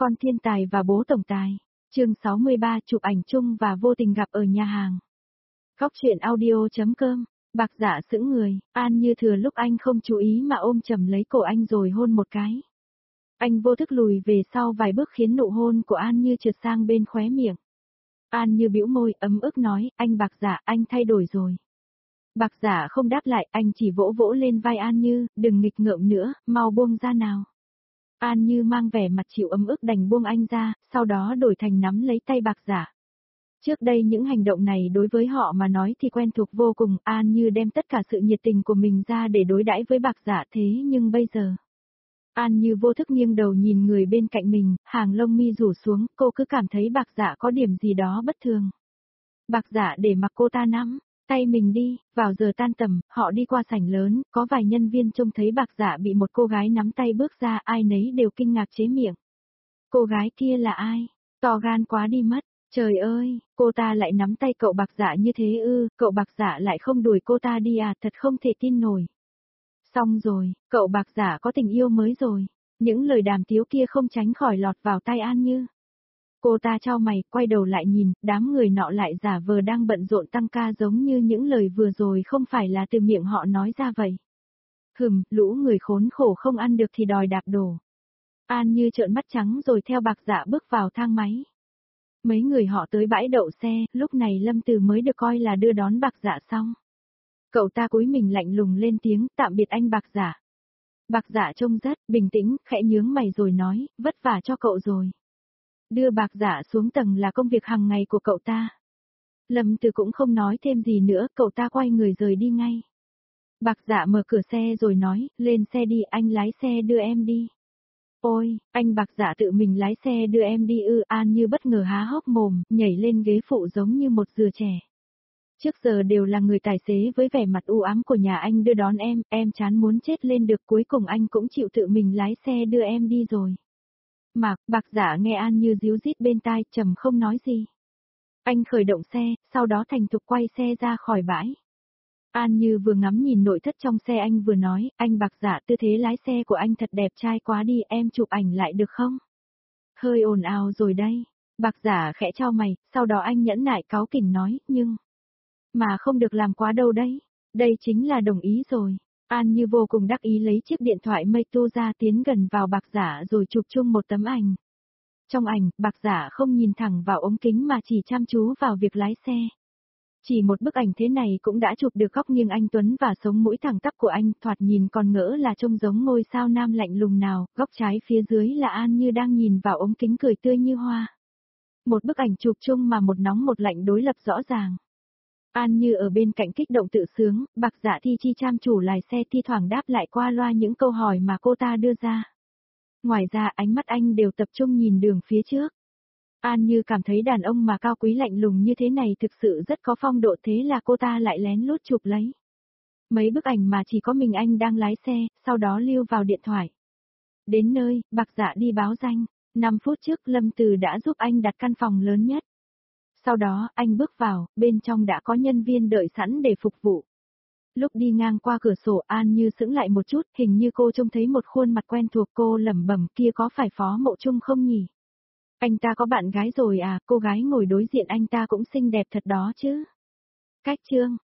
Con thiên tài và bố tổng tài. Chương 63 chụp ảnh chung và vô tình gặp ở nhà hàng. Góc truyện audio.com. Bạc Dạ sững người, An Như thừa lúc anh không chú ý mà ôm chầm lấy cổ anh rồi hôn một cái. Anh vô thức lùi về sau vài bước khiến nụ hôn của An Như trượt sang bên khóe miệng. An Như bĩu môi ấm ức nói, anh Bạc Dạ, anh thay đổi rồi. Bạc Dạ không đáp lại, anh chỉ vỗ vỗ lên vai An Như, đừng nghịch ngợm nữa, mau buông ra nào. An Như mang vẻ mặt chịu ấm ức đành buông anh ra, sau đó đổi thành nắm lấy tay Bạc Dạ. Trước đây những hành động này đối với họ mà nói thì quen thuộc vô cùng, An Như đem tất cả sự nhiệt tình của mình ra để đối đãi với Bạc Dạ thế nhưng bây giờ. An Như vô thức nghiêng đầu nhìn người bên cạnh mình, hàng lông mi rủ xuống, cô cứ cảm thấy Bạc Dạ có điểm gì đó bất thường. Bạc Dạ để mặc cô ta nắm tay mình đi, vào giờ tan tầm, họ đi qua sảnh lớn, có vài nhân viên trông thấy Bạc Dạ bị một cô gái nắm tay bước ra, ai nấy đều kinh ngạc chế miệng. Cô gái kia là ai? To gan quá đi mất. Trời ơi, cô ta lại nắm tay cậu Bạc Dạ như thế ư, cậu Bạc Dạ lại không đuổi cô ta đi à, thật không thể tin nổi. Xong rồi, cậu Bạc Dạ có tình yêu mới rồi. Những lời đàm tiếu kia không tránh khỏi lọt vào tai An Như. Cô ta chau mày, quay đầu lại nhìn, đám người nọ lại giả vờ đang bận rộn tăng ca giống như những lời vừa rồi không phải là từ miệng họ nói ra vậy. Lũ người khốn khổ không ăn được thì đòi đạp đổ. An Như trợn mắt trắng rồi theo Bạc Dạ bước vào thang máy. Mấy người họ tới bãi đậu xe, lúc này Lâm Từ mới được coi là đưa đón Bạc Dạ xong. Cậu ta cúi mình lạnh lùng lên tiếng, tạm biệt anh Bạc Dạ. Bạc Dạ trông rất bình tĩnh, khẽ nhướng mày rồi nói, vất vả cho cậu rồi. Đưa Bạc Dạ xuống tầng là công việc hàng ngày của cậu ta. Lâm Từ cũng không nói thêm gì nữa, cậu ta quay người rời đi ngay. Bạc Dạ mở cửa xe rồi nói, lên xe đi, anh lái xe đưa em đi. Ôi, anh Bạc Dạ tự mình lái xe đưa em đi ư? An Như bất ngờ há hốc mồm, nhảy lên ghế phụ giống như một dừa trẻ. Trước giờ đều là người tài xế với vẻ mặt u ám của nhà anh đưa đón em chán muốn chết lên được, cuối cùng anh cũng chịu tự mình lái xe đưa em đi rồi. Mà, Bạc Dạ nghe An Như díu dít bên tai, trầm không nói gì. Anh khởi động xe, sau đó thành thục quay xe ra khỏi bãi. An Như vừa ngắm nhìn nội thất trong xe anh vừa nói, anh Bạc Dạ tư thế lái xe của anh thật đẹp trai quá đi, em chụp ảnh lại được không? Hơi ồn ào rồi đây. Bạc Dạ khẽ chau mày, sau đó anh nhẫn nại cáu kỉnh nói, nhưng... Mà không được làm quá đâu đấy. Đây chính là đồng ý rồi. An Như vô cùng đắc ý lấy chiếc điện thoại Meitu ra tiến gần vào Bạc Dạ rồi chụp chung một tấm ảnh. Trong ảnh, Bạc Dạ không nhìn thẳng vào ống kính mà chỉ chăm chú vào việc lái xe. Chỉ một bức ảnh thế này cũng đã chụp được góc nghiêng anh tuấn và sống mũi thẳng tắp của anh, thoạt nhìn còn ngỡ là trông giống ngôi sao nam lạnh lùng nào, góc trái phía dưới là An Như đang nhìn vào ống kính cười tươi như hoa. Một bức ảnh chụp chung mà một nóng một lạnh đối lập rõ ràng. An Như ở bên cạnh kích động tự sướng, Bạc Dạ thi chi chăm chủ lái xe thi thoảng đáp lại qua loa những câu hỏi mà cô ta đưa ra. Ngoài ra ánh mắt anh đều tập trung nhìn đường phía trước. An Như cảm thấy đàn ông mà cao quý lạnh lùng như thế này thực sự rất có phong độ, thế là cô ta lại lén lút chụp lấy. Mấy bức ảnh mà chỉ có mình anh đang lái xe, sau đó lưu vào điện thoại. Đến nơi, Bạc Dạ đi báo danh, 5 phút trước Lâm Từ đã giúp anh đặt căn phòng lớn nhất. Sau đó, anh bước vào, bên trong đã có nhân viên đợi sẵn để phục vụ. Lúc đi ngang qua cửa sổ An Như sững lại một chút, hình như cô trông thấy một khuôn mặt quen thuộc, cô lẩm bẩm kia có phải Phó Mộ Trung không nhỉ? Anh ta có bạn gái rồi à, cô gái ngồi đối diện anh ta cũng xinh đẹp thật đó chứ. Cách chương.